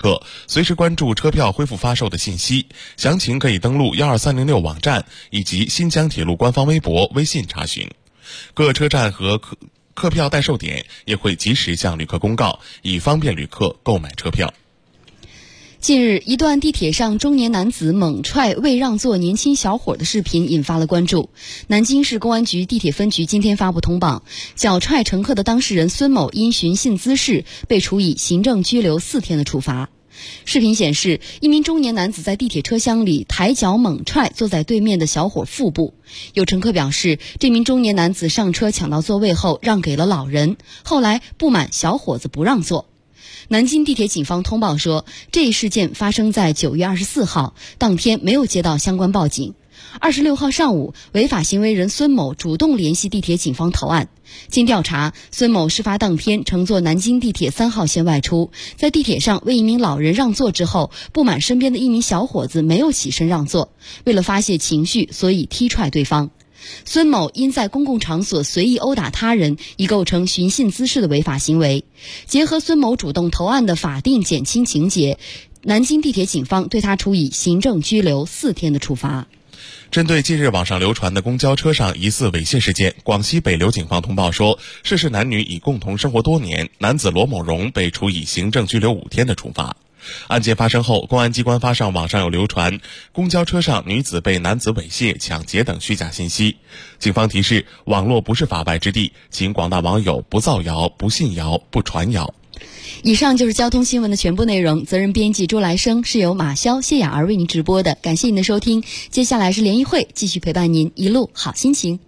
客，随时关注车票恢复发售的信息。详情可以登录12306网站以及新疆铁路官方微博、微信查询。各车站和客票代售点也会及时向旅客公告，以方便旅客购买车票。 近日，一段地铁上中年男子猛踹未让座年轻小伙的视频引发了关注。南京市公安局地铁分局今天发布通报，脚踹乘客的当事人孙某因寻衅滋事被处以行政拘留4天的处罚。视频显示，一名中年男子在地铁车厢里抬脚猛踹坐在对面的小伙腹部。有乘客表示，这名中年男子上车抢到座位后让给了老人，后来不满小伙子不让座。南京地铁警方通报说，这一事件发生在9月24号，当天没有接到相关报警。26号上午，违法行为人孙某主动联系地铁警方投案。经调查，孙某事发当天乘坐南京地铁3号线外出，在地铁上为一名老人让座之后，不满身边的一名小伙子没有起身让座，为了发泄情绪，所以踢踹对方。孙某因在公共场所随意殴打他人，已构成寻衅滋事的违法行为。结合孙某主动投案的法定减轻情节，南京地铁警方对他处以行政拘留4天的处罚。 针对近日网上流传的公交车上疑似猥亵事件，广西北流警方通报说，涉事男女已共同生活多年，男子罗某荣被处以行政拘留5天的处罚。案件发生后，公安机关发上网上有流传公交车上女子被男子猥亵、抢劫等虚假信息。警方提示，网络不是法外之地，请广大网友不造谣、不信谣、不传谣。 以上就是交通新闻的全部内容，责任编辑朱来生，是由马潇、谢雅儿为您直播的，感谢您的收听。接下来是联谊会，继续陪伴您一路好心情。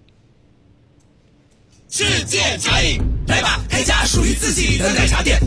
世界茶饮，来吧，开家属于自己的奶茶店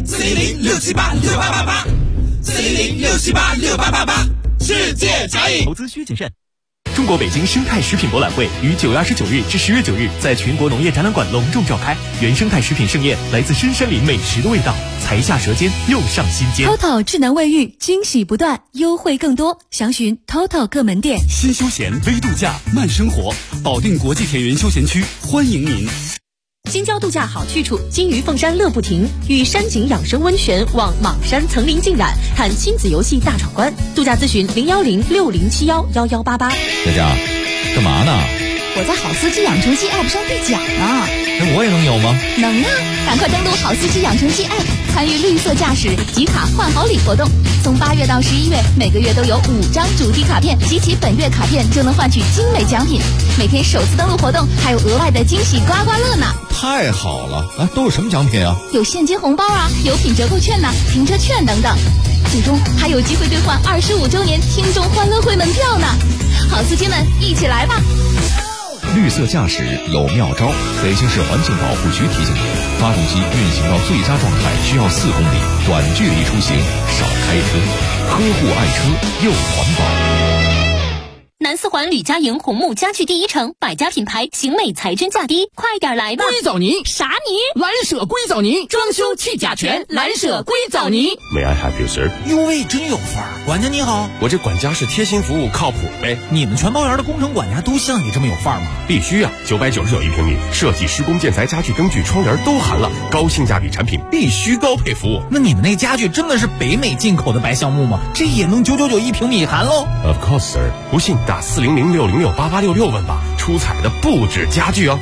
，400-678-6888，400-678-6888，世界茶饮。 投资需谨慎。中国北京生态食品博览会于9月29日至10月9日在全国农业展览馆隆重召开，原生态食品盛宴，来自深山里美食的味道，才下舌尖，又上心间。 TOTO 智能卫浴，惊喜不断，优惠更多，详询 TOTO 各门店。 新休闲微度假慢生活，保定国际田园休闲区欢迎您。 京郊度假好去处，金鱼凤山乐不停，与山景养生温泉望莽山层林尽染，看亲子游戏大闯关。度假咨询010-6071-1188。 佳佳，干嘛呢？ 我在好司机养成记 App 上兑奖呢。 那我也能有吗？ 能啊！赶快登录好司机养成记 App， 参与绿色驾驶集卡换好礼活动。从8月到11月，每个月都有5张主题卡片，集齐本月卡片就能换取精美奖品。每天首次登录活动还有额外的惊喜刮刮乐呢！ 太好了啊！都有什么奖品啊？ 有现金红包啊，有品折扣券呐、停车券等等。最终还有机会兑换25周年听众欢乐会门票呢！好司机们，一起来吧！ 绿色驾驶有妙招，北京市环境保护局提醒您，发动机运行到最佳状态需要4公里，短距离出行少开车，呵护爱车又环保。 南四环吕家营红木家具第一城，百家品牌，型美材真价低，快点来吧！ 硅藻泥啥泥？ 蓝舍硅藻泥，装修去甲醛，蓝舍硅藻泥。 May I help you, sir？ 哟喂，真有范儿！管家你好， 我这管家是贴心服务，靠谱呗。 你们全包园的工程管家都像你这么有范儿吗？ 必须啊，999一平米，设计、施工、建材、家具、灯具、窗帘都含了，高性价比产品必须高配服务。 那你们那家具真的是北美进口的白橡木吗？这也能999一平米含喽 ？Of course, sir。不信打400-606-8866问吧，出彩的不止家具哦。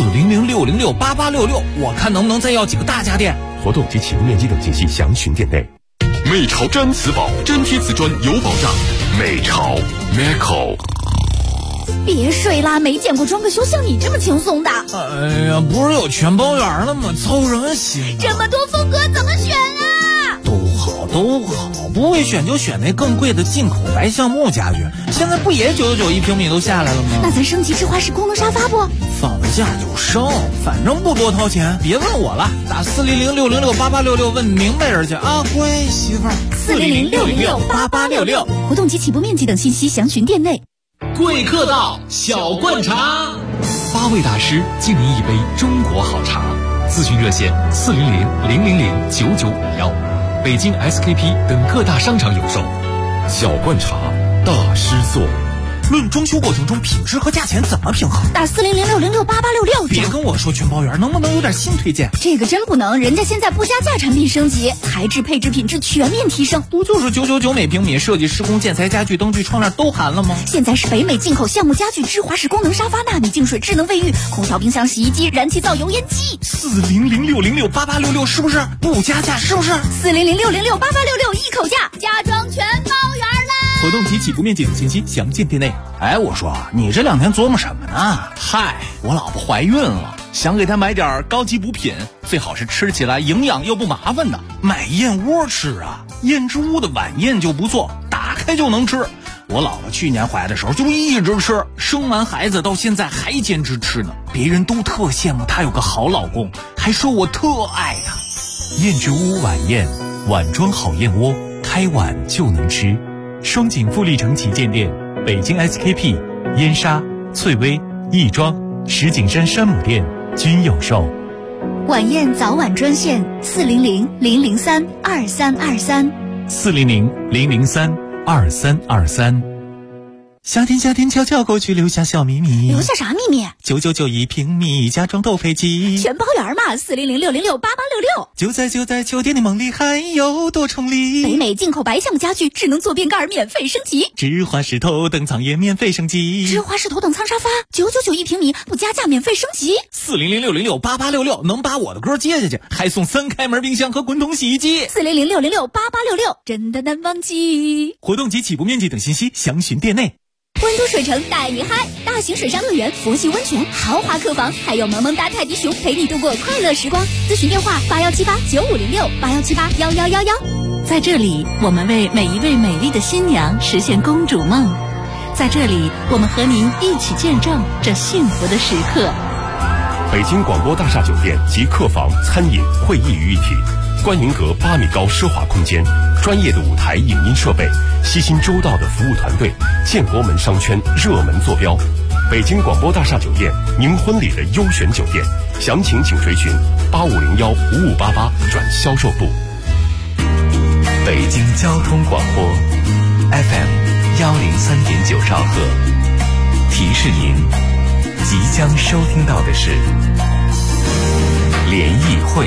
400-606-8866，我看能不能再要几个大家电。 活动及启用面积等信息详询店内。 美潮毡瓷宝，真贴瓷砖有保障。美潮 Meco。 别睡啦，没见过装个修像你这么轻松的。 哎呀，不是有全包园了吗？凑什么心？ 这么多风格怎么选啊？ 都好，不会选就选那更贵的进口白橡木家具。现在不也999一平米都下来了吗？ 那咱升级智化式功能沙发不？ 放了假就升，反正不多掏钱。别问我了，打400-606-8866问明白人去啊，乖媳妇儿。 400-606-8866，活动及起步面积等信息详询店内。 贵客到，小罐茶 ，8位大师敬您一杯中国好茶。咨询热线400-000-9951，北京 SKP 等各大商场有售。 小罐茶，大师做， 论装修过程中品质和价钱怎么平衡？ 打4006068866。 别跟我说全包圆，能不能有点新推荐？ 这个真不能，人家现在不加价产品升级，材质配置品质全面提升。 不就是999每平米，设计施工建材家具灯具窗帘都含了吗？ 现在是北美进口橡木家具、芝华士功能沙发、纳米净水、智能卫浴、空调、冰箱、洗衣机、燃气灶、油烟机。 4006068866是不是不加价？是不是 4006068866一口价，家装全包圆啦！ 活动及起步面积等信息详见店内。 哎，我说你这2天琢磨什么呢？嗨，我老婆怀孕了，想给她买点高级补品，最好是吃起来营养又不麻烦的。买燕窝吃啊，燕之屋的晚宴就不错，打开就能吃。我老婆去年怀的时候就一直吃，生完孩子到现在还坚持吃呢。别人都特羡慕她有个好老公，还说我特爱她。 燕之屋晚宴，碗装好燕窝，开碗就能吃。双井富力城旗舰店、北京 SKP、燕莎、翠微、亦庄、石景山山姆店均有售。 晚宴早晚专线400-003-2323。 400-003-2323。夏天悄悄过去，留下小秘密。 留下啥秘密 ？999一平米，家装都配齐， 全包圆嘛！40006068866。 就在酒店的梦里，还有多重礼。 北美进口白橡木家具，智能坐便盖免费升级， 芝华士头等舱也免费升级， 芝华士头等舱沙发999一平米，不加价免费升级。 40006068866能把我的歌接下去，还送3开门冰箱和滚筒洗衣机。 40006068866真的难忘记。 活动及起步面积等信息详询店内。 温都水城带你嗨，大型水上乐园、佛系温泉、豪华客房，还有萌萌哒泰迪熊陪你度过快乐时光。咨询电话81789506，81781111。 在这里，我们为每一位美丽的新娘实现公主梦。在这里，我们和您一起见证这幸福的时刻。 北京广播大厦酒店及客房、餐饮、会议于一体，观云阁8米高奢华空间，专业的舞台影音设备，悉心周到的服务团队，建国门商圈热门坐标。北京广播大厦酒店，您婚礼的优选酒店，详情请垂询85015588转销售部。 北京交通广播 FM103.9兆赫，提示您即将收听到的是联谊会。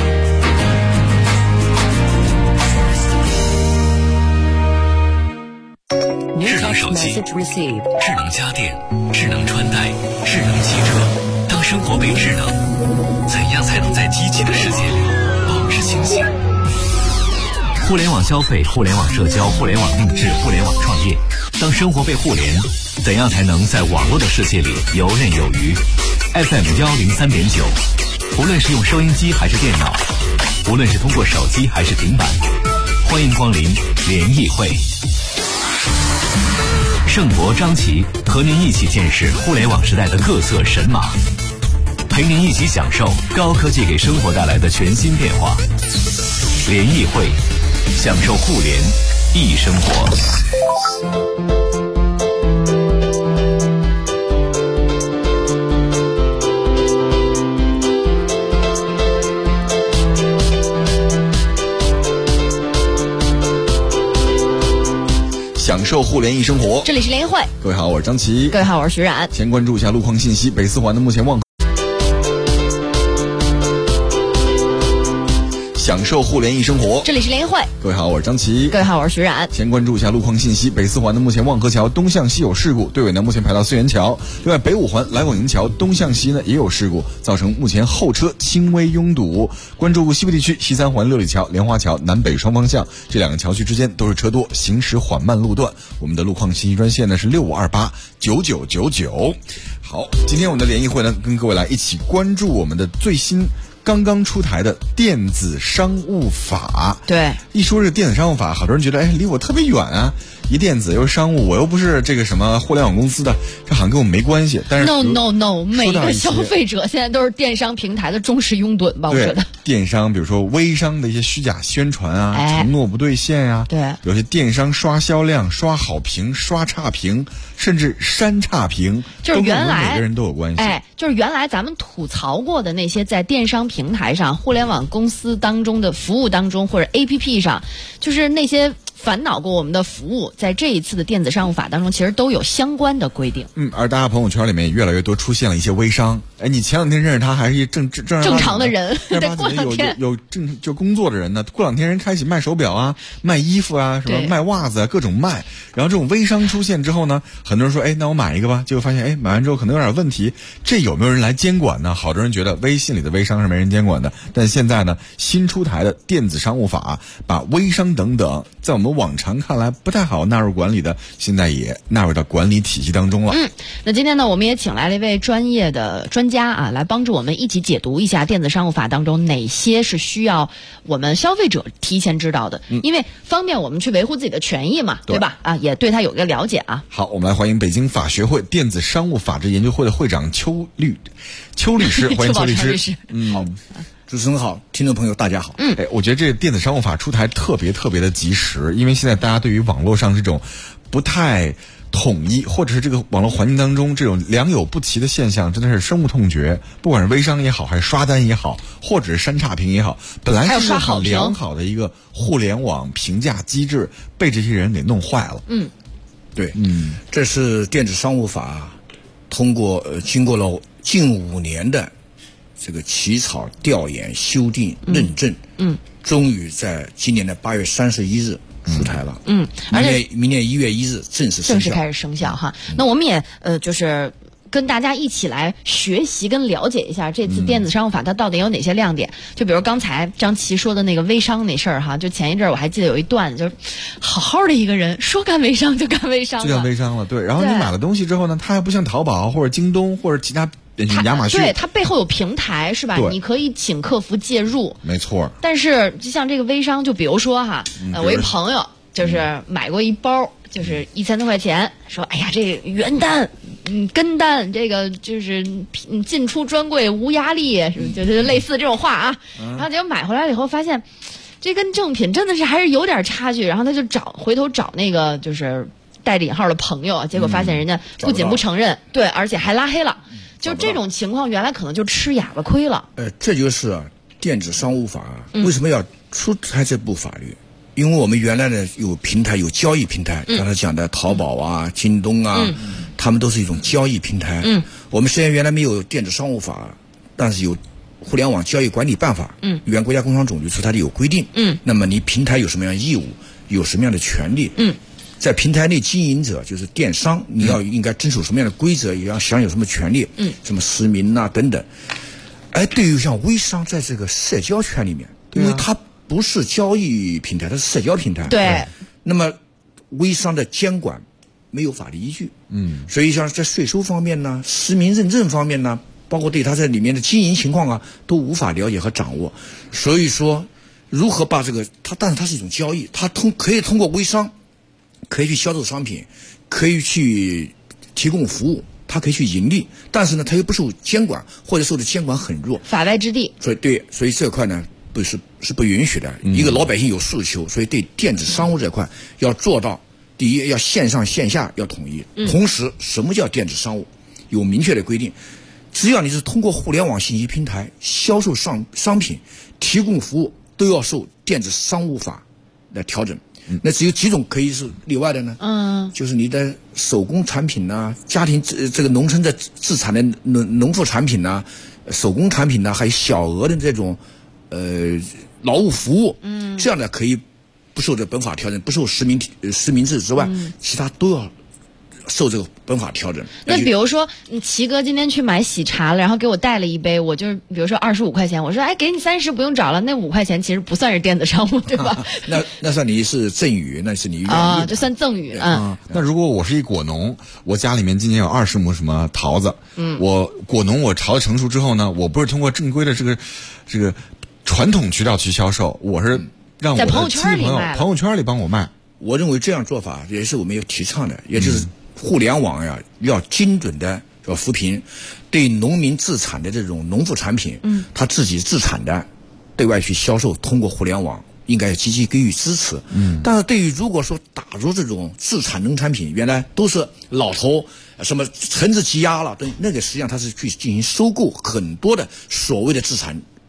智能手机、智能家电、智能穿戴、智能汽车。当生活被智能，怎样才能在机器的世界里保持清醒？ 互联网消费、互联网社交、互联网定制、互联网创业。当生活被互联，怎样才能在网络的世界里游刃有余？ FM103.9，无论是用收音机还是电脑，无论是通过手机还是平板，欢迎光临联谊会。盛博、张琪和您一起见识互联网时代的各色神马，陪您一起享受高科技给生活带来的全新变化。联谊会，享受互联易生活。 享受互联易生活， 这里是联谊会。 各位好，我是张琪。 各位好，我是徐冉。 先关注一下路况信息。北四环的目前望享受互联易生活， 这里是联谊会。 各位好，我是张琪。 各位好，我是徐冉。 先关注一下路况信息。北四环的目前望河桥东向西有事故，队尾呢目前排到四元桥。另外北五环来广营桥东向西呢也有事故，造成目前后车轻微拥堵。关注西部地区西三环六里桥、莲花桥南北双方向这2个桥区之间都是车多，行驶缓慢路段。我们的路况信息专线呢是65289999。好，今天我们的联谊会呢跟各位来一起关注我们的最新刚刚出台的电子商务法。 对， 一说这个电子商务法，好多人觉得离我特别远啊，一电子又是商务，我又不是这个什么互联网公司的，这好像跟我没关系。但是 no， 每一个消费者现在都是电商平台的忠实拥趸吧？我觉得电商，比如说微商的一些虚假宣传啊，承诺不兑现啊， 对， 有些电商刷销量、刷好评、刷差评，甚至删差评， 就是原来每个人都有关系。 就是原来咱们吐槽过的那些在电商平台上、互联网公司当中的服务当中或者 APP 上，就是那些烦恼过我们的服务，在这一次的电子商务法当中，其实都有相关的规定。 而大家朋友圈里面也越来越多出现了一些微商。你前两天认识他还是一正常的人， 对， 过两天有就工作的人呢，过两天人开始卖手表啊、卖衣服啊、什么卖袜子啊，各种卖。然后这种微商出现之后呢，很多人说，那我买一个吧，结果发现，买完之后可能有点问题，这有没有人来监管呢？好多人觉得微信里的微商是没人监管的，但现在呢，新出台的电子商务法把微商等等在我们往常看来不太好纳入管理的，现在也纳入到管理体系当中了。 那今天呢，我们也请来了一位专业的专家来帮助我们一起解读一下电子商务法当中哪些是需要我们消费者提前知道的，因为方便我们去维护自己的权益嘛，对吧？也对他有个了解啊。 好，我们来欢迎北京法学会电子商务法制研究会的会长邱律师，欢迎邱律师。 好，主持人好，听众朋友大家好。 我觉得这电子商务法出台特别的及时，因为现在大家对于网络上这种不太统一，或者是这个网络环境当中这种良莠不齐的现象，真的是深恶痛绝。不管是微商也好，还是刷单也好，或者是删差评也好，本来是很良好的一个互联网评价机制，被这些人给弄坏了。 对，这是电子商务法通过经过了近5年的这个起草、调研、修订、认证，终于在今年的8月31日出台了。而且明年1月1日正式开始生效哈。那我们也就是跟大家一起来学习跟了解一下这次电子商务法它到底有哪些亮点。就比如刚才张琪说的那个微商那事儿哈，就前一阵我还记得有一段，就是好好的一个人说干微商就干微商了， 就干微商了。对，然后你买了东西之后呢，它还不像淘宝或者京东或者其他亚马逊， 对，它背后有平台是吧？你可以请客服介入， 没错。 但是就像这个微商，就比如说哈，我一朋友就是买过一包，就是1000多块钱，说哎呀这原单，跟单，这个就是进出专柜无压力，就是类似这种话啊。然后结果买回来了以后发现，这跟正品真的是还是有点差距。然后他就回头找那个就是带着引号的朋友，结果发现人家不仅不承认，对，而且还拉黑了。就这种情况，原来可能就吃哑巴亏了。 这就是电子商务法为什么要出台这部法律？因为我们原来的有平台，有交易平台，刚才讲的淘宝啊、京东啊，他们都是一种交易平台。我们虽然原来没有电子商务法，但是有互联网交易管理办法，原国家工商总局出台的有规定。那么你平台有什么样的义务，有什么样的权利？在平台内经营者就是电商，你要应该遵守什么样的规则，也要享有什么权利？什么实名啊等等。对于像微商在这个社交圈里面，因为它不是交易平台，它是社交平台。 对。 那么微商的监管没有法律依据。所以像在税收方面呢、实名认证方面呢，包括对它在里面的经营情况啊，都无法了解和掌握。所以说，如何把这个但是它是一种交易，它可以通过微商。可以去销售商品，可以去提供服务，它可以去盈利，但是呢，它又不受监管，或者受的监管很弱， 法外之地。 所以这块呢，是不允许的。一个老百姓有诉求，所以对电子商务这块要做到，第一要线上线下要统一，同时什么叫电子商务，有明确的规定。只要你是通过互联网信息平台销售商品、提供服务，都要受电子商务法来调整。那只有几种可以是例外的呢？就是你的手工产品呐、家庭这个农村的自产的农副产品呐、手工产品呐，还有小额的这种劳务服务，这样的可以不受这本法调整，不受实名制之外，其他都要受这个本法调整。 那比如说，齐哥今天去买喜茶了，然后给我带了一杯，我就是比如说25块钱，我说给你30不用找了，那5块钱其实不算是电子商务，对吧？ 那算你是赠与，那是你就算赠与。 那如果我是一果农，我家里面今年有20亩什么桃子，我果农我桃子成熟之后呢，我不是通过正规的这个传统渠道去销售，我是让我的亲戚朋友朋友圈里帮我卖。 我认为这样做法也是我们要提倡的，也就是互联网呀，要精准的要扶贫，对农民自产的这种农副产品，他自己自产的，对外去销售，通过互联网应该积极给予支持。但是对于如果说打入这种自产农产品，原来都是老头什么橙子积压了，那个实际上他是去进行收购很多的所谓的自产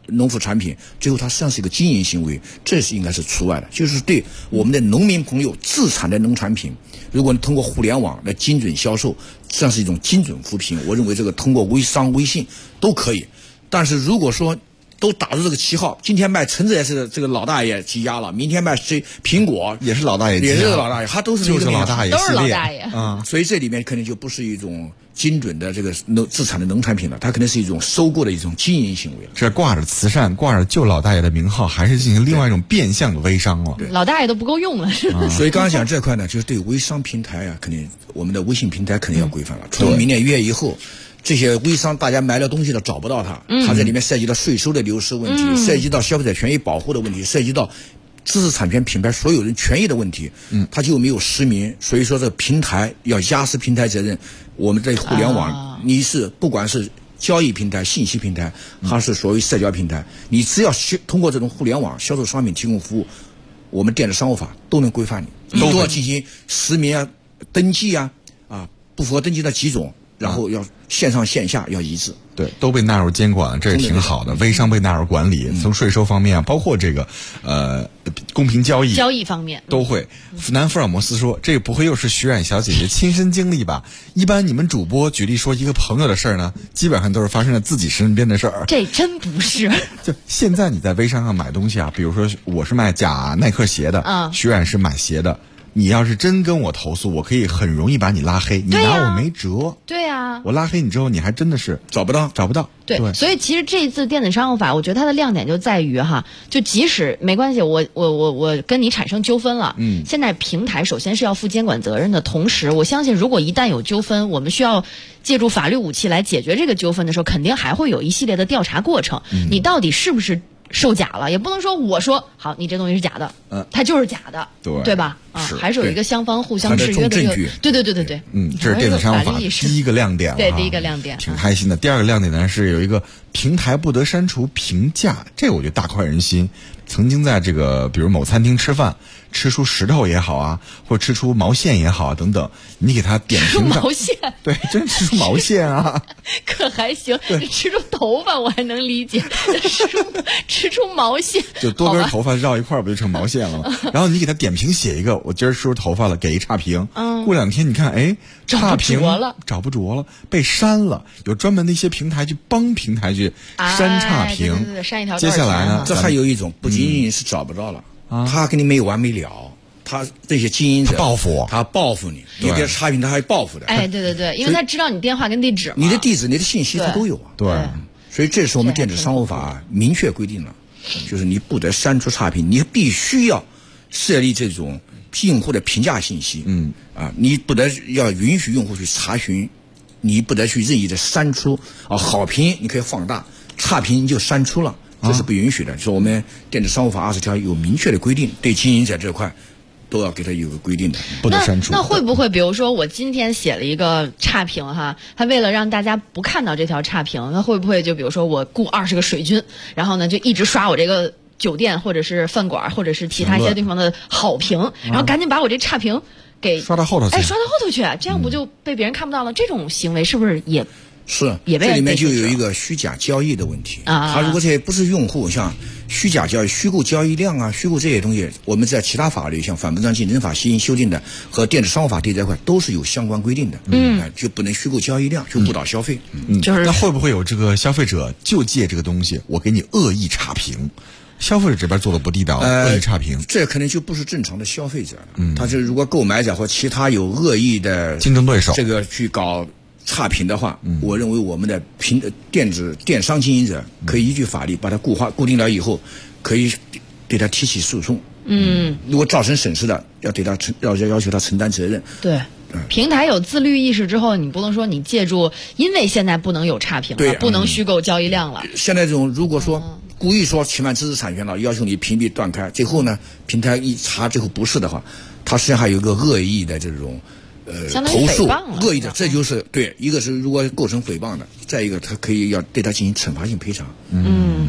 农副产品，最后它实际上是一个经营行为，这是应该是除外的。就是对我们的农民朋友自产的农产品，如果你通过互联网来精准销售，实际上是一种精准扶贫。我认为这个通过微商、微信都可以。但是如果说都打着这个旗号，今天卖橙子也是这个老大爷积压了，明天卖苹果也是老大爷积压， 也是老大爷，他都是就是老大爷， 都是老大爷啊。 所以这里面肯定就不是一种精准的这个自产的农产品了，它可能是一种收购的一种经营行为。 这挂着慈善、挂着救老大爷的名号，还是进行另外一种变相的微商了。 老大爷都不够用了，是吧？ 所以刚刚讲这块呢，就是对微商平台啊，肯定我们的微信平台肯定要规范了。从明年1月以后。这些微商大家买了东西都找不到它在里面涉及到税收的流失问题，涉及到消费者权益保护的问题，涉及到知识产权品牌所有人权益的问题，它就没有实名。所以说这个平台要压实平台责任。我们在互联网，你是不管是交易平台、信息平台，还是所谓社交平台，你只要通过这种互联网销售商品、提供服务，我们电子商务法都能规范你，都要进行实名啊、登记啊，不符合登记的几种。然后要线上线下要一致， 对，都被纳入监管，这也挺好的。微商被纳入管理，从税收方面啊，包括这个公平交易方面都会。南福尔摩斯说，这个不会又是徐冉小姐姐亲身经历吧？一般你们主播举例说一个朋友的事儿呢，基本上都是发生在自己身边的事儿。 这真不是。 就现在你在微商上买东西啊，比如说我是卖假耐克鞋的，徐冉是买鞋的。你要是真跟我投诉，我可以很容易把你拉黑，你拿我没辙。 对呀， 我拉黑你之后，你还真的是找不到。 对，所以其实这一次电子商务法，我觉得它的亮点就在于就即使没关系，我跟你产生纠纷了，现在平台首先是要负监管责任的，同时我相信，如果一旦有纠纷，我们需要借助法律武器来解决这个纠纷的时候，肯定还会有一系列的调查过程。你到底是不是售假了，也不能说我说好你这东西是假的，它就是假的，对吧？还是有一个双方互相制约的这个，对， 这是电子商务法第一个亮点了， 对，第一个亮点， 挺开心的。第二个亮点呢是有一个平台不得删除评价，这个我觉得大快人心。曾经在这个比如某餐厅吃饭，吃出石头也好啊，或者吃出毛线也好啊等等，你给他点评上， 毛线， 对，真吃出毛线啊， 可还行。你吃出头发我还能理解，吃出毛线， 就多根头发绕一块儿不就成毛线了吗？然后你给他点评写一个，我今儿吃出头发了，给一差评。过2天你看，差评找不着了，被删了。有专门的一些平台去帮平台去删差评， 对，删一条。 接下来呢， 这还有一种不仅仅是找不着了，他跟你没完没了。他这些经营者他报复你，你别差评他还报复的。 对，因为他知道你电话跟地址嘛， 你的地址、你的信息他都有啊。 对， 所以这是我们电子商务法明确规定了，就是你不得删除差评，你必须要设立这种用户的评价信息。你不得要允许用户去查询，你不得去任意的删除好评你可以放大，差评你就删除了，这是不允许的。就是我们电子商务法20条有明确的规定，对经营者这块都要给他有个规定的， 不得删除。 那会不会比如说我今天写了一个差评他为了让大家不看到这条差评，那会不会就比如说我雇20个水军，然后呢就一直刷我这个酒店或者是饭馆或者是其他一些地方的好评，然后赶紧把我这差评给刷到后头去， 刷到后头去，这样不就被别人看不到了？这种行为是不是也是？这里面就有一个虚假交易的问题他如果这些不是用户，像虚假交易、虚构交易量虚构这些东西，我们在其他法律像反不当竞争法新修订的和电子商务法这块都是有相关规定的。就不能虚构交易量，就误导消费。 就是那会不会有这个消费者就借这个东西，我给你恶意差评？消费者这边做的不地道，恶意差评， 这可能就不是正常的消费者了。他就是如果购买者或其他有恶意的竞争对手， 这个去搞差评的话，我认为我们的电商经营者可以依据法律把它固定了以后，可以对他提起诉讼。如果造成损失的，要对他要求他承担责任。 对。平台有自律意识之后，你不能说你借助，因为现在不能有差评了，不能虚构交易量了。 现在这种如果说故意说侵犯知识产权了，要求你屏蔽断开，最后呢，平台一查最后不是的话，它实际上还有一个恶意的这种投诉，恶意的，这就是对，一个是如果构成诽谤的，再一个它可以要对他进行惩罚性赔偿。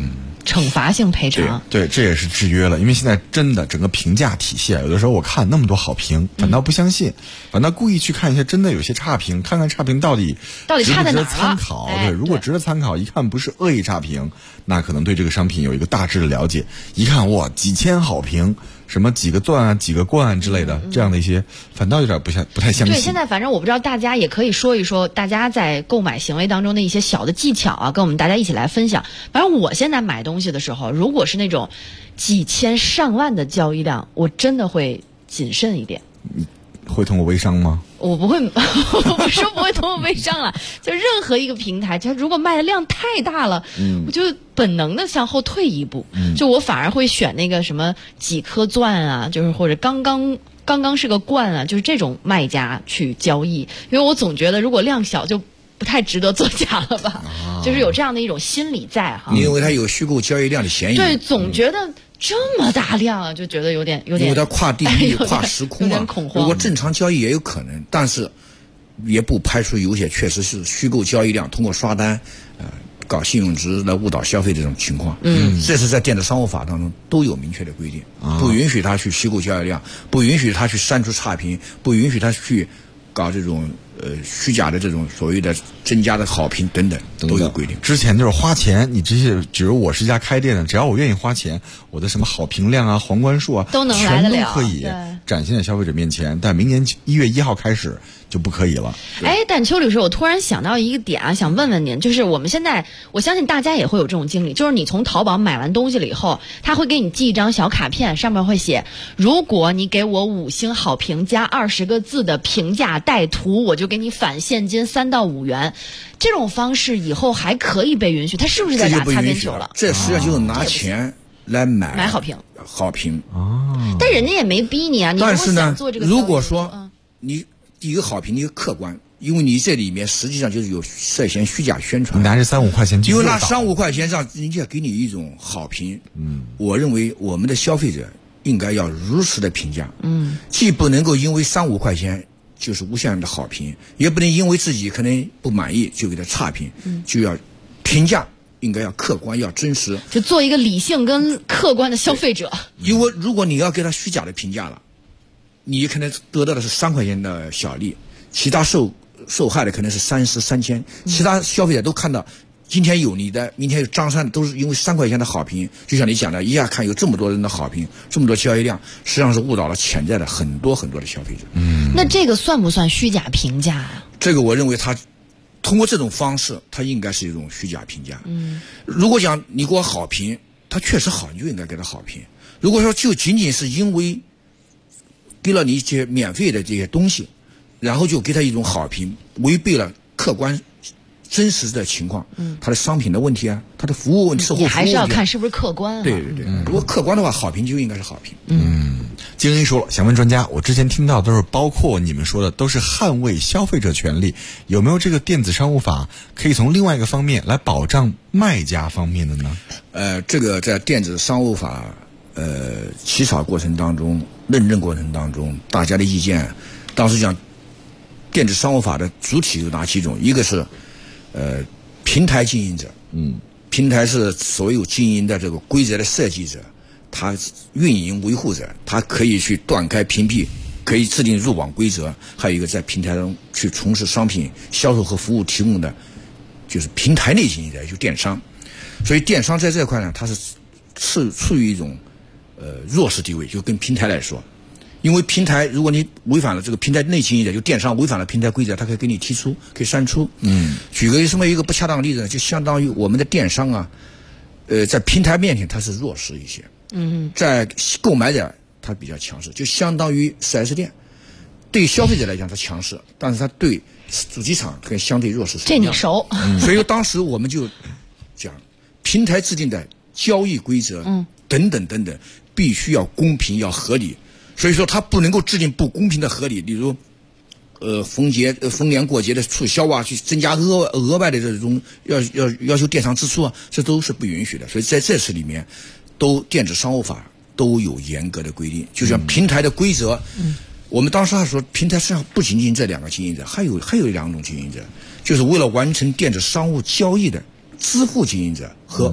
惩罚性赔偿。 对，这也是制约了，因为现在真的整个评价体系，有的时候我看那么多好评，反倒不相信，反倒故意去看一些真的有些差评，看看差评到底差在哪儿了。 参考，对，如果值得参考，一看不是恶意差评，那可能对这个商品有一个大致的了解。一看哇，几千好评，什么几个钻啊、几个冠啊之类的，这样的一些，反倒有点不太相信。 对，现在反正我不知道，大家也可以说一说大家在购买行为当中的一些小的技巧啊，跟我们大家一起来分享。反正我现在买东西的时候，如果是那种几千上万的交易量，我真的会谨慎一点。 你会通过微商吗？ 我不会，我不说不会通过微商了。就任何一个平台，它如果卖的量太大了，我就本能的向后退一步。就我反而会选那个什么几颗钻啊，就是或者刚刚是个冠啊，就是这种卖家去交易，因为我总觉得如果量小就不太值得作假了吧，就是有这样的一种心理在哈。 你认为它有虚构交易量的嫌疑？ 对，总觉得这么大量啊，就觉得有点， 因为它跨地域、跨时空啊， 恐慌。 如果正常交易也有可能，但是也不排除有些确实是虚构交易量，通过刷单，搞信用值来误导消费这种情况。这是在电子商务法当中都有明确的规定，不允许他去虚构交易量，不允许他去删除差评，不允许他去搞这种虚假的这种所谓的增加的好评等等都有规定。 之前就是花钱，你这些，比如我是一家开店的，只要我愿意花钱，我的什么好评量啊、皇冠数啊， 都能来得了， 全都可以展现在消费者面前。但明年1月1号开始就不可以了。 但邱律师，我突然想到一个点啊，想问问您，就是我们现在，我相信大家也会有这种经历，就是你从淘宝买完东西了以后，他会给你寄一张小卡片，上面会写，如果你给我5星好评加20个字的评价带图，我就给你返现金3到5元。这种方式以后还可以被允许？他是不是在打擦边球了？ 这实际上就是拿钱来买好评。但人家也没逼你啊，你如果想做这个， 如果说你一个好评，你客观，因为你这里面实际上就是有涉嫌虚假宣传， 你拿着3-5块钱， 因为拿3-5块钱让人家给你一种好评，我认为我们的消费者应该要如实的评价，既不能够因为3-5块钱就是无限的好评，也不能因为自己可能不满意就给他差评，就要评价应该要客观，要真实， 就做一个理性跟客观的消费者。 因为如果你要给他虚假的评价了，你可能得到的是3块钱的小利，其他受害的可能是3000-3000，其他消费者都看到今天有你的，明天有张三的，都是因为3块钱的好评，就像你讲的，一下看有这么多人的好评，这么多交易量，实际上是误导了潜在的很多的消费者。 那这个算不算虚假评价啊？ 这个我认为他通过这种方式，它应该是一种虚假评价。如果讲你给我好评，它确实好，你就应该给他好评。如果说就仅仅是因为给了你一些免费的这些东西，然后就给他一种好评，违背了客观真实的情况，他的商品的问题啊，他的服务问题，售后服务问题， 还是要看是不是客观。 对，如果客观的话，好评就应该是好评。 经理说了，想问专家，我之前听到都是包括你们说的都是捍卫消费者权利，有没有这个电子商务法可以从另外一个方面来保障卖家方面的呢？ 这个在电子商务法起草过程当中、认证过程当中，大家的意见，当时讲电子商务法的主体有哪几种？一个是平台经营者，平台是所有经营的这个规则的设计者，他运营维护者，他可以去断开屏蔽，可以制定入网规则。还有一个在平台中去从事商品销售和服务提供的，就是平台内经营者，就电商。所以电商在这块呢，它是处于一种弱势地位，就跟平台来说。因为平台，如果你违反了这个平台内经营者，就电商违反了平台规则，它可以给你踢出，可以删除。举个什么一个不恰当的例子呢？就相当于我们的电商啊，在平台面前它是弱势一些，在购买者它比较强势，就相当于 4S 店，对消费者来讲它强势，但是它对主机厂可以相对弱势。 这你熟？ 所以当时我们就讲，平台制定的交易规则，等等等等，必须要公平，要合理。所以说，它不能够制定不公平的合理，例如，逢年过节的促销啊，去增加额外的这种要求电商支出啊，这都是不允许的。所以在这次里面，电子商务法都有严格的规定，就像平台的规则。我们当时还说，平台实际上不仅仅这2个经营者，还有2种经营者，就是为了完成电子商务交易的支付经营者和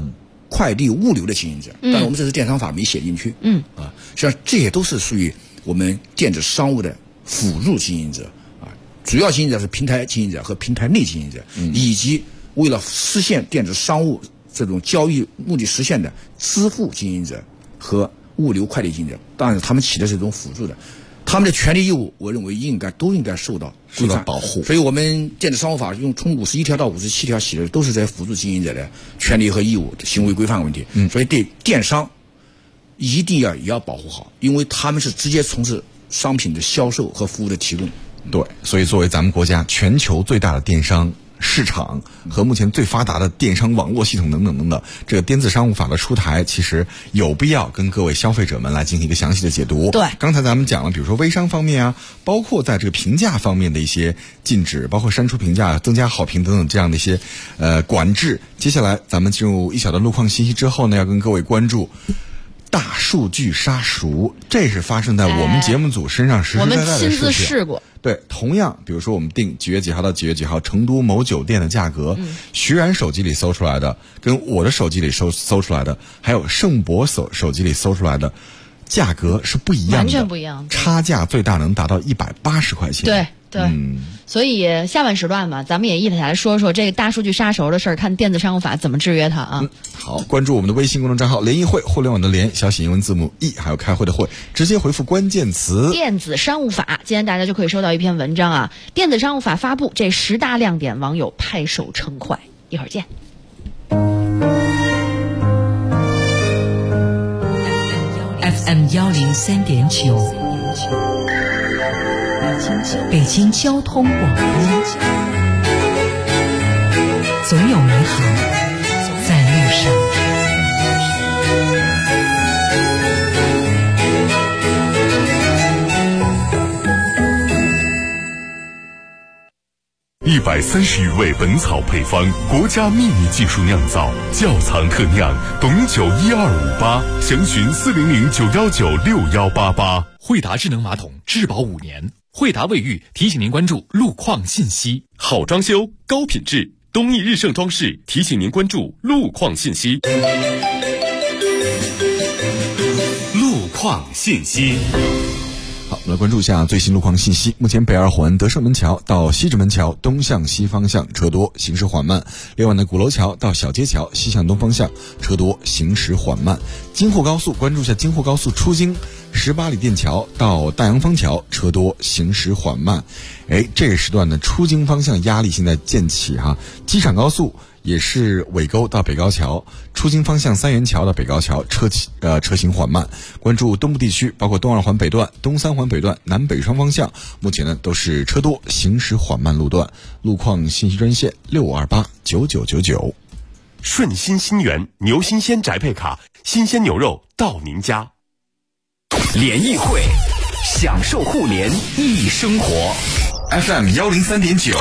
快递物流的经营者，但是我们这是电商法没写进去。实际上这些都是属于我们电子商务的辅助经营者啊，主要经营者是平台经营者和平台内经营者，以及为了实现电子商务这种交易目的实现的支付经营者和物流快递经营者，当然他们起的是一种辅助的，他们的权利义务，我认为都应该受到保护。 所以我们电子商务法从51条到57条写的都是在辅助经营者的权利和义务的行为规范问题。所以对电商一定也要保护好，因为他们是直接从事商品的销售和服务的提供。 对，所以作为咱们国家全球最大的电商市场和目前最发达的电商网络系统等等等等，这个电子商务法的出台，其实有必要跟各位消费者们来进行一个详细的解读。 对， 刚才咱们讲了，比如说微商方面啊，包括在这个评价方面的一些禁止，包括删除评价、增加好评等等这样的一些管制。接下来咱们进入一小段路况信息之后呢，要跟各位关注大数据杀熟，这是发生在我们节目组身上实实在在的事情。 我们亲自试过。 对，同样，比如说我们定几月几号到几月几号成都某酒店的价格，徐然手机里搜出来的，跟我的手机里搜出来的，还有盛博手机里搜出来的，价格是不一样的， 完全不一样， 差价最大能达到180块钱。 对。所以下半时段嘛，咱们也一起来说说这个大数据杀熟的事儿，看电子商务法怎么制约它啊。 好，关注我们的微信公众账号联谊会，互联网的联，小写英文字母 E， 还有开会的会，直接回复关键词电子商务法，今天大家就可以收到一篇文章啊。电子商务法发布，这10大亮点，网友拍手称快。一会儿见。 FM 103.9，北京交通广播，总有美好在路上。 130余味本草配方，国家秘密技术酿造，窖藏特酿，董酒1258，详询400-919-6188。 惠达智能马桶质保5年，惠达卫浴提醒您关注路况信息。 好装修，高品质，东益日盛装饰提醒您关注路况信息。路况信息。 好，我们来关注一下最新路况信息。目前北二环德胜门桥到西直门桥东向西方向车多，行驶缓慢。另外呢，鼓楼桥到小街桥西向东方向车多，行驶缓慢。京沪高速，关注一下京沪高速出京18里店桥到大洋坊桥车多，行驶缓慢。这个时段呢，出京方向压力现在渐起哈。机场高速也是尾沟到北高桥，出京方向三元桥到北高桥车行缓慢。关注东部地区，包括东二环北段、东三环北段南北双方向，目前呢都是车多，行驶缓慢路段。路况信息专线65289999。 顺心新源牛新鲜宅配卡，新鲜牛肉到您家。 联谊会，享受互联易生活。 FM 103.9。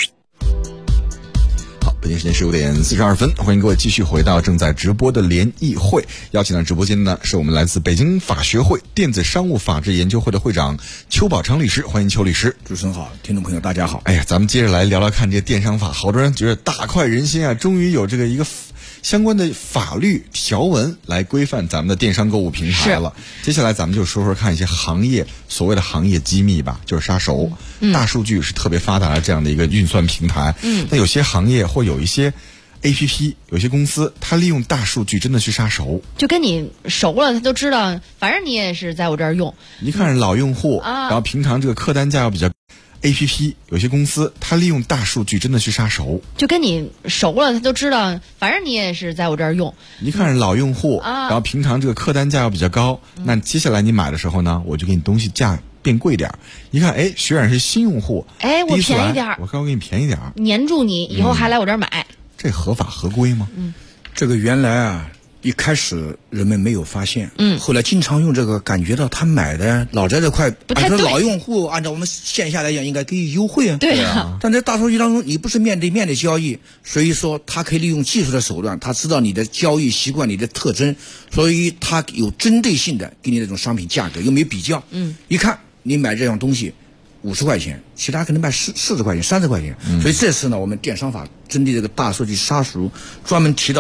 北京时间15点42分，欢迎各位继续回到正在直播的联谊会。邀请到直播间呢，是我们来自北京法学会电子商务法治研究会的会长邱宝昌律师，欢迎邱律师。 主持人好，听众朋友大家好。 咱们接着来聊聊看这电商法，好多人觉得大快人心啊，终于有这个一个相关的法律条文来规范咱们的电商购物平台了。接下来咱们就说说看一些行业所谓的行业机密吧，就是杀熟。大数据是特别发达的这样的一个运算平台。那有些行业或有一些 APP， 有些公司它利用大数据真的去杀熟， 就跟你熟了，他都知道，反正你也是在我这儿用。 一看老用户，然后平常这个客单价要比较。APP 有些公司它利用大数据真的去杀熟， 就跟你熟了，他都知道，反正你也是在我这儿用。 一看老用户，然后平常这个客单价要比较高，那接下来你买的时候呢，我就给你东西价变贵点。一看，徐冉是新用户， 我便宜点， 我刚给你便宜点， 黏住你，以后还来我这儿买， 这合法合规吗？ 这个原来一开始人们没有发现，后来经常用这个，感觉到他买的老在这块，按照老用户，按照我们线下来讲，应该给予优惠啊。 对啊。 但在大数据当中，你不是面对面的交易，所以说他可以利用技术的手段，他知道你的交易习惯、你的特征，所以他有针对性的给你这种商品价格，又没有比较。一看你买这样东西50块钱，其他可能卖40块钱、30块钱。所以这次呢，我们电商法针对这个大数据杀熟，专门提到了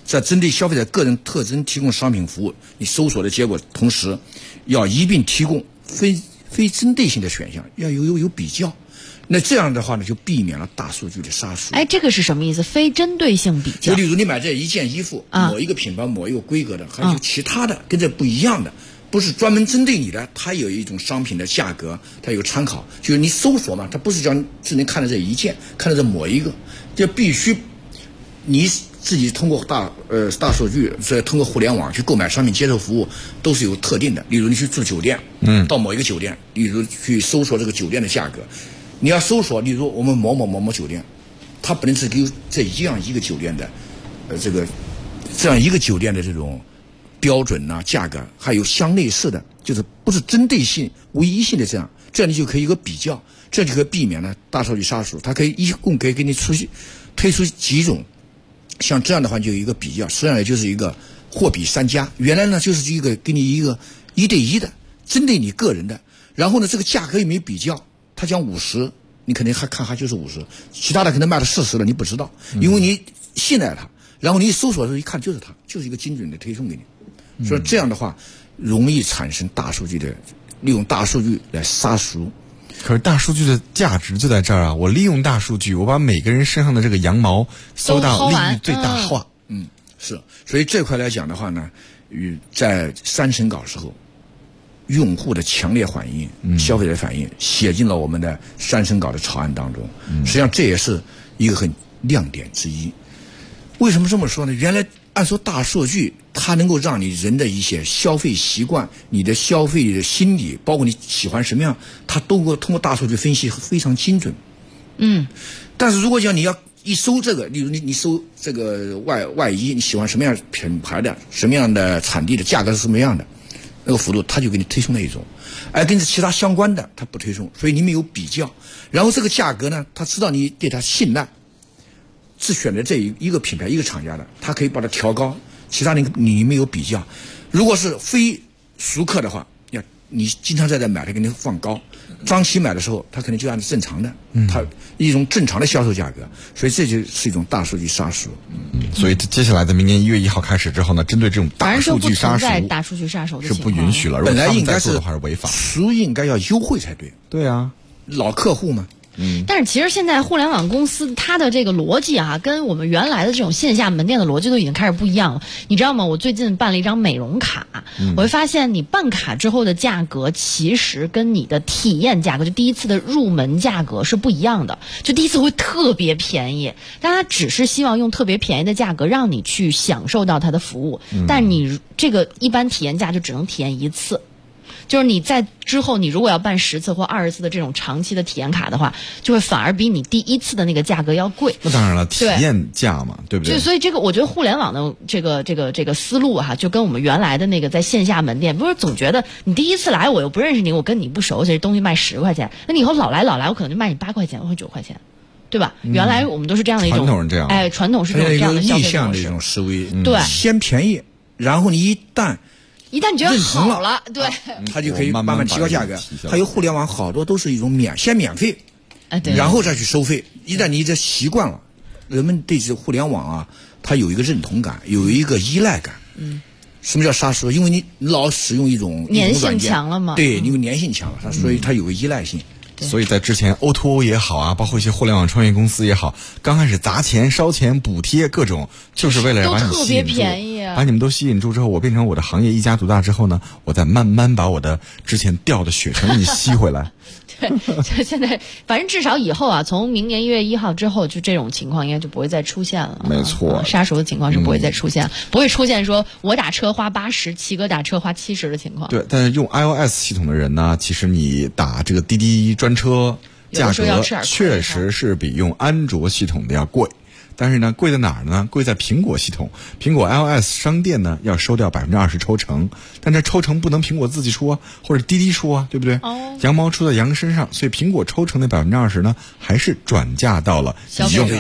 在针对消费者个人特征提供商品服务，你搜索的结果同时要一并提供非针对性的选项，要有比较。那这样的话呢，就避免了大数据的杀熟。 哎，这个是什么意思？非针对性比较。 就例如你买这一件衣服，某一个品牌、某一个规格的，还有其他的跟这不一样的，不是专门针对你的，它有一种商品的价格，它有参考。就是你搜索嘛，它不是只能看到这一件，看到这某一个，这必须你自己通过大数据，通过互联网去购买商品、接受服务，都是有特定的。例如你去住酒店，到某一个酒店，例如去搜索这个酒店的价格。你要搜索，例如我们某某酒店，它不能是给这样一个酒店的，这样一个酒店的这种标准呐、价格，还有相类似的，就是不是针对性、唯一性的这样你就可以有个比较，这就可以避免了大数据杀熟。它一共可以给你推出几种，像这样的话就有一个比较，实际上也就是一个货比三家。原来呢就是一个给你一个1对1的，针对你个人的，然后呢这个价格也没比较。他讲50，你肯定还就是50，其他的可能卖到40了，你不知道，因为你信赖他，然后你一搜索的时候一看就是他，就是一个精准的推送给你，所以这样的话容易产生大数据的利用大数据来杀熟。 可是大数据的价值就在这儿啊！我利用大数据，我把每个人身上的这个羊毛搜到利益最大化。 是，所以这块来讲的话呢，在3审稿时候。用户的强烈反应、消费者反应写进了我们的3审稿的草案当中。实际上这也是一个很亮点之一。为什么这么说呢？原来按说大数据它能够让你人的一些消费习惯、你的消费的心理，包括你喜欢什么样，它都能够通过大数据分析非常精准。但是如果讲你要一搜这个，例如你搜这个外衣，你喜欢什么样品牌的、什么样的产地的，价格是什么样的，那个幅度他就给你推送那一种，而跟其他相关的他不推送，所以你没有比较。然后这个价格呢，他知道你对他信赖，是选择这一个品牌一个厂家的，他可以把它调高，其他你没有比较。如果是非熟客的话，你经常在这买，他给你放高；张琪买的时候，他可能就按正常的，他一种正常的销售价格。所以这就是一种大数据杀熟。 所以接下来在明年1月1号开始之后呢，针对这种大数据杀熟， 大数据杀熟的是不允许了。 本来应该是违法， 熟应该要优惠才对。 对啊， 老客户嘛。 但是其实现在互联网公司它的这个逻辑啊，跟我们原来的这种线下门店的逻辑都已经开始不一样了。你知道吗？我最近办了一张美容卡，我会发现你办卡之后的价格其实跟你的体验价格，就第一次的入门价格是不一样的。就第一次会特别便宜，但它只是希望用特别便宜的价格让你去享受到它的服务，但你这个一般体验价就只能体验一次。就是你在之后，你如果要办10次或20次的这种长期的体验卡的话，就会反而比你第一次的那个价格要贵。 那当然了，体验价嘛，对不对？ 所以这个我觉得互联网的这个思路哈，就跟我们原来的那个在线下门店，不是总觉得你第一次来我又不认识你，我跟你不熟悉，东西卖10块钱，那你以后老来我可能就卖你8块钱或者9块钱。对吧？原来我们都是这样的一种传统，这样传统是这样的消费模式， 逆向的一种思维。 对， 先便宜，然后你一旦你觉得好了，对， 他就可以慢慢提高价格。还有互联网好多都是一种先免费，然后再去收费。一旦你这习惯了，人们对这互联网啊，它有一个认同感，有一个依赖感。什么叫杀熟？因为你老使用一种粘性强了嘛， 对，因为粘性强了，所以它有个依赖性。 所以在之前 O2O 也好啊，包括一些互联网创业公司也好，刚开始砸钱烧钱补贴各种，就是为了把你吸引住，把你们都吸引住之后，我变成我的行业一家独大之后呢，我再慢慢把我的之前掉的血全给你吸回来。 对，就现在，反正至少以后啊，从明年1月1号之后，就这种情况应该就不会再出现了。 没错， 杀熟的情况是不会再出现，不会出现说我打车花80，七哥打车花70的情况。 对，但是用 iOS 系统的人呢，其实你打这个滴滴专车价格确实是比用安卓系统的要贵。但是呢，贵在哪儿呢？贵在苹果系统，苹果 iOS 商店呢要收掉20%抽成，但这抽成不能苹果自己出啊，或者滴滴出啊，对不对？羊毛出在羊身上，所以苹果抽成的20%呢，还是转嫁到了消费者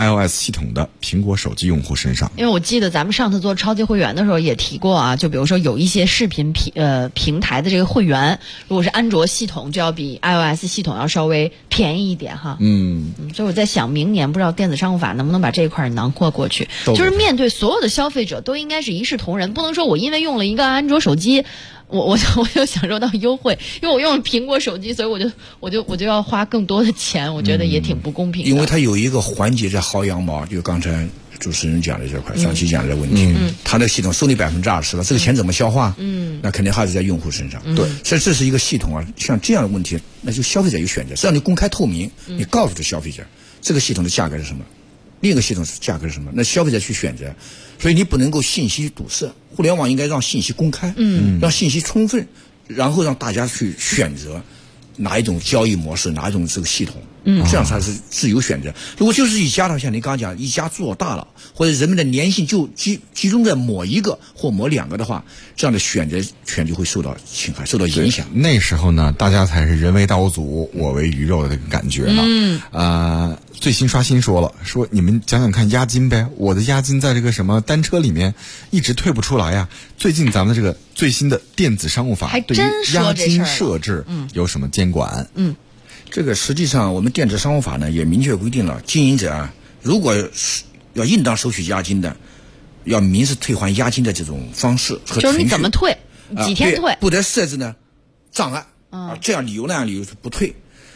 iOS 系统的苹果手机用户身上。 因为我记得咱们上次做超级会员的时候也提过啊，就比如说有一些视频平台的这个会员，如果是安卓系统，就要比 iOS 系统要稍微便宜一点哈。所以我在想，明年不知道电子商务法能不能把这一块囊括过去，就是面对所有的消费者都应该是一视同仁，不能说我因为用了一个安卓手机。我就享受到优惠，因为我用了苹果手机，所以我就要花更多的钱，我觉得也挺不公平的。 因为它有一个环节在薅羊毛，就刚才主持人讲的这块，上期讲的问题，它的系统收你20%了，这个钱怎么消化？那肯定还是在用户身上。对，所以这是一个系统啊，像这样的问题，那就消费者有选择，只要你公开透明，你告诉这消费者这个系统的价格是什么，另一个系统是价格是什么，那消费者去选择，所以你不能够信息堵塞。互联网应该让信息公开，让信息充分，然后让大家去选择哪一种交易模式，哪一种这个系统，这样才是自由选择。如果就是一家的，像您刚刚讲，一家做大了，或者人们的粘性就集中在某一个或某两个的话，这样的选择权就会受到侵害，受到影响。 那时候呢，大家才是人为刀俎，我为鱼肉的这个感觉了。最新刷新说你们讲讲看押金呗，我的押金在这个什么单车里面一直退不出来呀。最近咱们这个最新的电子商务法对于押金设置有什么监管？ 这个实际上我们电子商务法呢也明确规定了，经营者啊，如果要应当收取押金的，要明示退还押金的这种方式和程序。 就是你怎么退，几天退， 不得设置呢障碍这样理由那样理由是不退。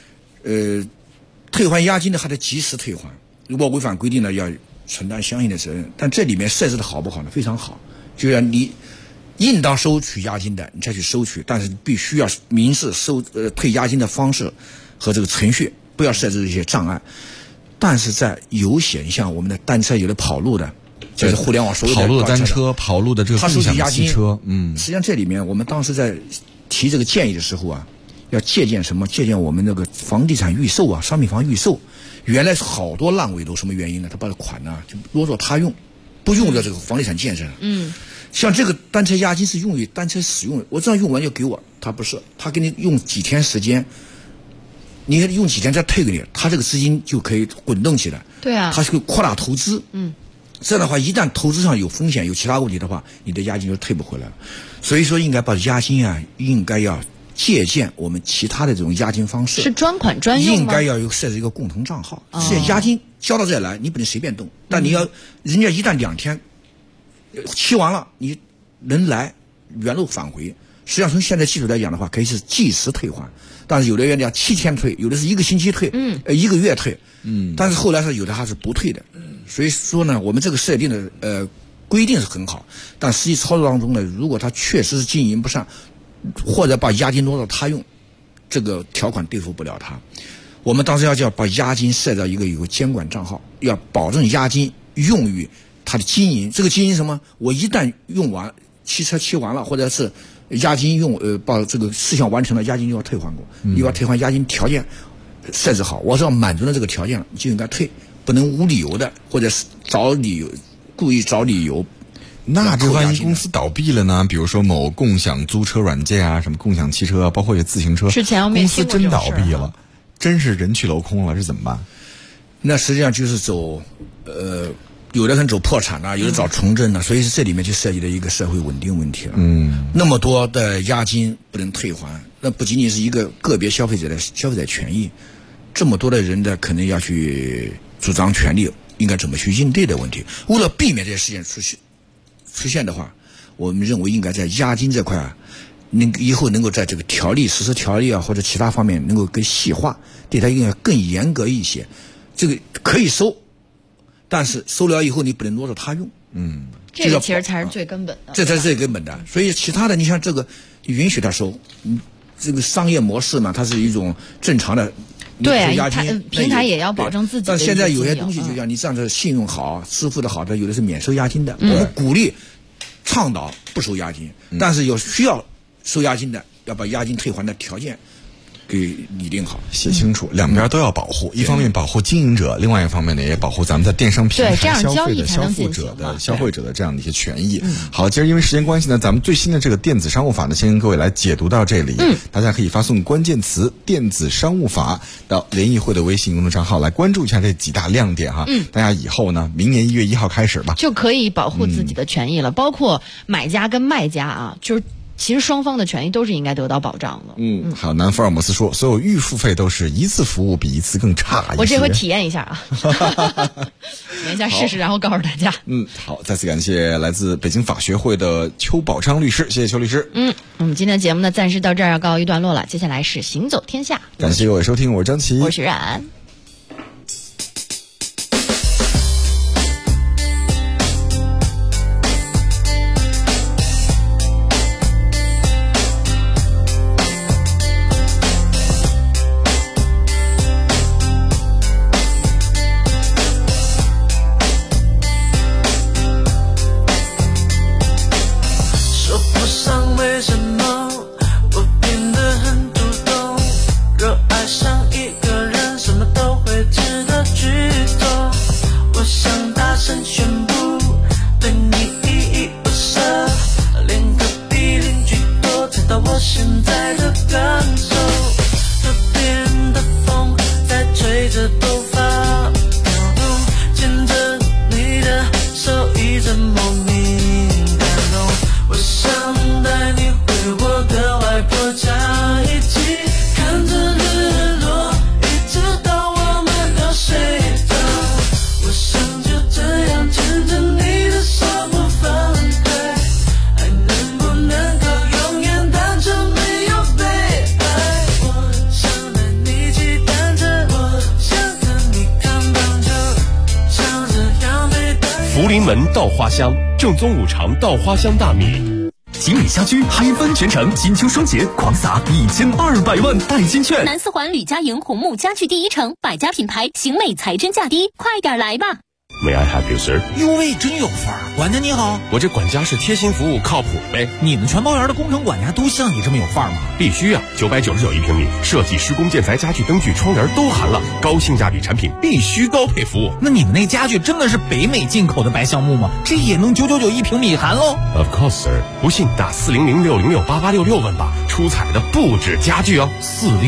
退还押金的还得及时退还，如果违反规定呢，要承担相应的责任。但这里面设置的好不好呢？非常好，就是你应当收取押金的，你才去收取，但是必须要明示退押金的方式和这个程序，不要设置一些障碍。但是在有险，像我们的单车有的跑路的，就是互联网所有的跑路的单车、跑路的这个共享汽车， 实际上这里面我们当时在提这个建议的时候啊。要借鉴什么？借鉴我们那个房地产预售啊，商品房预售，原来是好多烂尾楼，什么原因呢？他把款呢就挪作他用，不用在这个房地产建设。像这个单车押金是用于单车使用，我这样用完就给我，他不是，他给你用几天时间，你用几天再退给你，他这个资金就可以滚动起来。 对啊， 他是扩大投资。这样的话，一旦投资上有风险、有其他问题的话，你的押金就退不回来了。所以说，应该把押金啊，应该要借鉴我们其他的这种押金方式， 是专款专用吗？ 应该要设置一个共同账号。现在押金交到这来，你不能随便动，但你要人家一旦2天期完了，你能来原路返回。实际上从现在技术来讲的话，可以是即时退还，但是有的原来7天退，有的是1个星期退，1个月退，但是后来是有的还是不退的。所以说呢，我们这个设定的规定是很好，但实际操作当中呢，如果它确实是经营不善，或者把押金挪到他用，这个条款对付不了他。我们当时要把押金设在一个有个监管账号，要保证押金用于它的经营。这个经营什么？我一旦用完，汽车期完了，或者是押金把这个事项完成了，押金就要退还过。你要退还押金条件设置好，我只要满足了这个条件了，你就应该退，不能无理由的，或者是故意找理由。 那这万一公司倒闭了呢？比如说某共享租车软件啊，什么共享汽车啊，包括有自行车，公司真倒闭了，真是人去楼空了，这怎么办？ 那实际上就是走有的可能走破产啊，有的找重整啊，所以这里面就涉及了一个社会稳定问题了。那么多的押金不能退还，那不仅仅是一个个别消费者的消费者权益，这么多的人的可能要去主张权利，应该怎么去应对的问题。为了避免这些事件出现的话，我们认为应该在押金这块啊，以后能够在这个实施条例啊或者其他方面能够更细化，对它应该更严格一些。这个可以收，但是收了以后你不能挪着他用。 这个其实才是最根本的， 这才是最根本的。所以其他的，你像这个允许他收，这个商业模式嘛，它是一种正常的。 对，平台也要保证自己的。 但现在有些东西，就像你这样的信用好、支付的好的，有的是免收押金的。我们鼓励、倡导不收押金，但是有需要收押金的，要把押金退还的条件给拟定好， 写清楚，两边都要保护，一方面保护经营者，另外一方面呢也保护咱们在电商平台消费的消费者的这样的一些权益。好，今儿因为时间关系呢，咱们最新的这个电子商务法呢，先跟各位来解读到这里。大家可以发送关键词电子商务法到联谊会的微信公众账号来关注一下这几大亮点哈。大家以后呢，明年1月1号开始吧， 就可以保护自己的权益了，包括买家跟卖家啊，就是其实双方的权益都是应该得到保障的。 好，南福尔摩斯说，所有预付费都是一次服务比一次更差一些。 我这回体验一下啊，体验一下试试，然后告诉大家。 好，再次感谢来自北京法学会的邱宝昌律师，谢谢邱律师。 我们今天的节目呢，暂时到这儿要告一段落了，接下来是行走天下。 感谢各位收听，我是张琪， 我是冉。 福临门稻花香，正宗五常稻花香大米。 锦里家居嗨翻全城，金秋双节狂撒1200万代金券。 南四环吕家营红木家具第一城，百家品牌，型美才真价低，快点来吧。 May I help you, sir？ 哟喂，真有范儿！管家你好， 我这管家是贴心服务，靠谱呗。 你们全包园的工程管家都像你这么有范儿吗？ 必须啊！999一平米，设计、施工、建材、家具、灯具、窗帘都含了，高性价比产品，必须高配服务。 那你们那家具真的是北美进口的白橡木吗？这也能999一平米含喽 ？Of course, sir。不信打400-606-8866问吧，出彩的不止家具哦。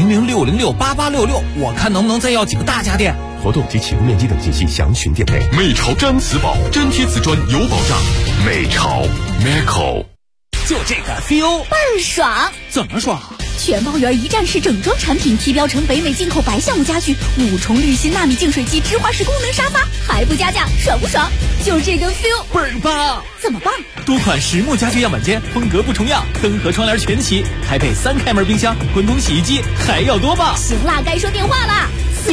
400-606-8866，我看能不能再要几个大家电。 活动及启动面积等信息详询店内。 美潮粘瓷宝，粘贴瓷砖有保障。美潮 Meco， 就这个 feel 倍儿爽。 怎么爽？ 全包园一站式整装产品，提标成北美进口白橡木家具，5重滤芯纳米净水机，直滑式功能沙发，还不加价，爽不爽？就这个 feel 倍儿棒！ 怎么棒？ 多款实木家具样板间，风格不重样，灯和窗帘全齐，还配3开门冰箱、滚筒洗衣机，还要多棒！ 行啦，该说电话啦。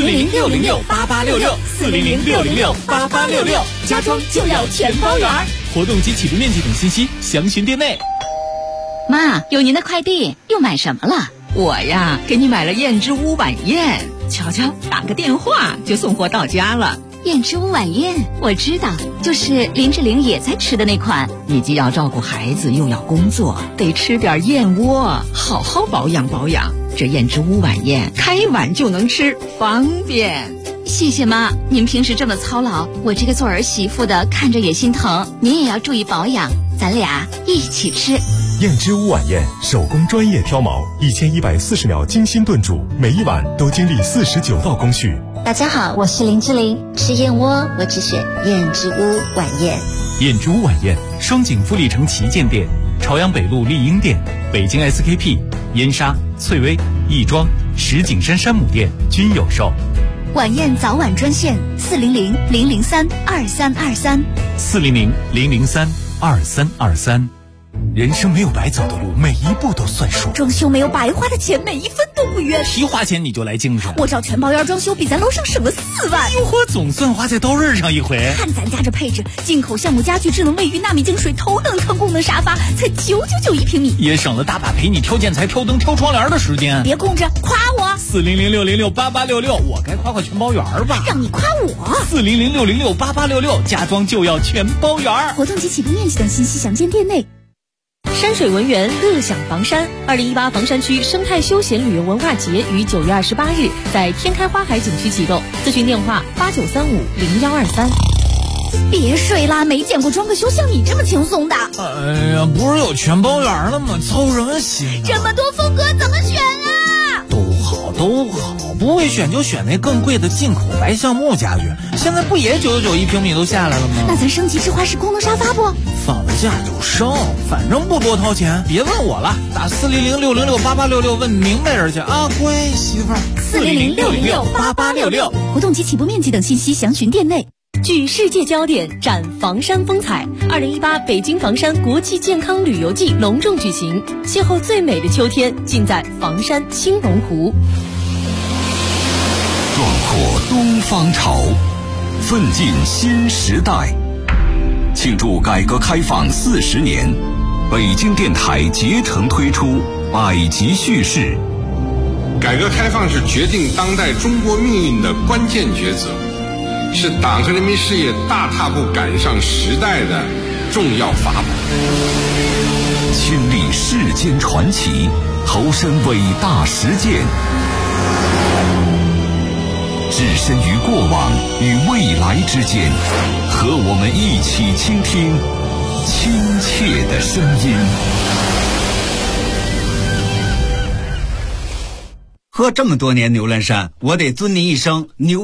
400-606-8866，400-606-8866， 家装就要全包圆。 活动及启动面积等信息详询店内。 妈，有您的快递，又买什么了？ 我呀，给你买了燕之屋晚宴，瞧瞧，打个电话就送货到家了。 燕之屋晚宴，我知道，就是林志玲也在吃的那款。 你既要照顾孩子，又要工作，得吃点燕窝，好好保养保养。这燕之屋晚宴，开碗就能吃，方便。 谢谢妈，您平时这么操劳，我这个做儿媳妇的看着也心疼。您也要注意保养，咱俩一起吃。 燕之屋晚宴，手工专业挑毛，1140秒精心炖煮，每一碗都经历49道工序。 大家好，我是林志玲，吃燕窝我只选燕之屋晚宴。 燕之屋晚宴，双井富力城旗舰店、朝阳北路丽婴店、北京 SKP、燕莎、翠微、亦庄、石景山山姆店均有售。 晚宴早晚专线400-003-2323 400-003-2323。人生没有白走的路，每一步都算数。 装修没有白花的钱，每一分都不冤。 提花钱你就来精神， 我找全包园装修比咱楼上省了4万。 哟呵，总算花在刀刃上一回。 看咱家这配置，进口橡木家具、智能卫浴、纳米净水、头等舱功能沙发，才999一平米， 也省了大把陪你挑建材、挑灯、挑窗帘的时间。 别空着，夸我。 400-606-8866，我该夸全包园吧？ 让你夸我。 400-606-8866，家装就要全包园。 活动及启动面积等信息详见店内。 山天水文园乐享房山2018房山区生态休闲旅游文化节于9月28日在天开花海景区启动，咨询电话89350123。 别睡啦，没见过装个修像你这么轻松的。 哎呀，不是有全包圆了吗？操什么心这么多风格怎么选啊？ 都好，不会选就选那更贵的进口白橡木家具，现在不也999一平米都下来了吗？ 那咱升级智化式功能沙发不？ 放价就升，反正不多掏钱，别问我了，打400-606-8866问明白人去啊，乖媳妇儿。 400-606-8866，活动及起步面积等信息详询店内。 聚世界焦点，展房山风采。2018北京房山国际健康旅游季隆重举行，邂逅最美的秋天，尽在房山青龙湖。 壮阔东方潮，奋进新时代。庆祝改革开放40年，北京电台竭诚推出百集叙事。 改革开放是决定当代中国命运的关键抉择，是党和人民事业大踏步赶上时代的重要法宝。 亲历世间传奇，投身伟大实践，置身于过往与未来之间，和我们一起倾听亲切的声音。 喝这么多年牛栏山，我得尊您一声牛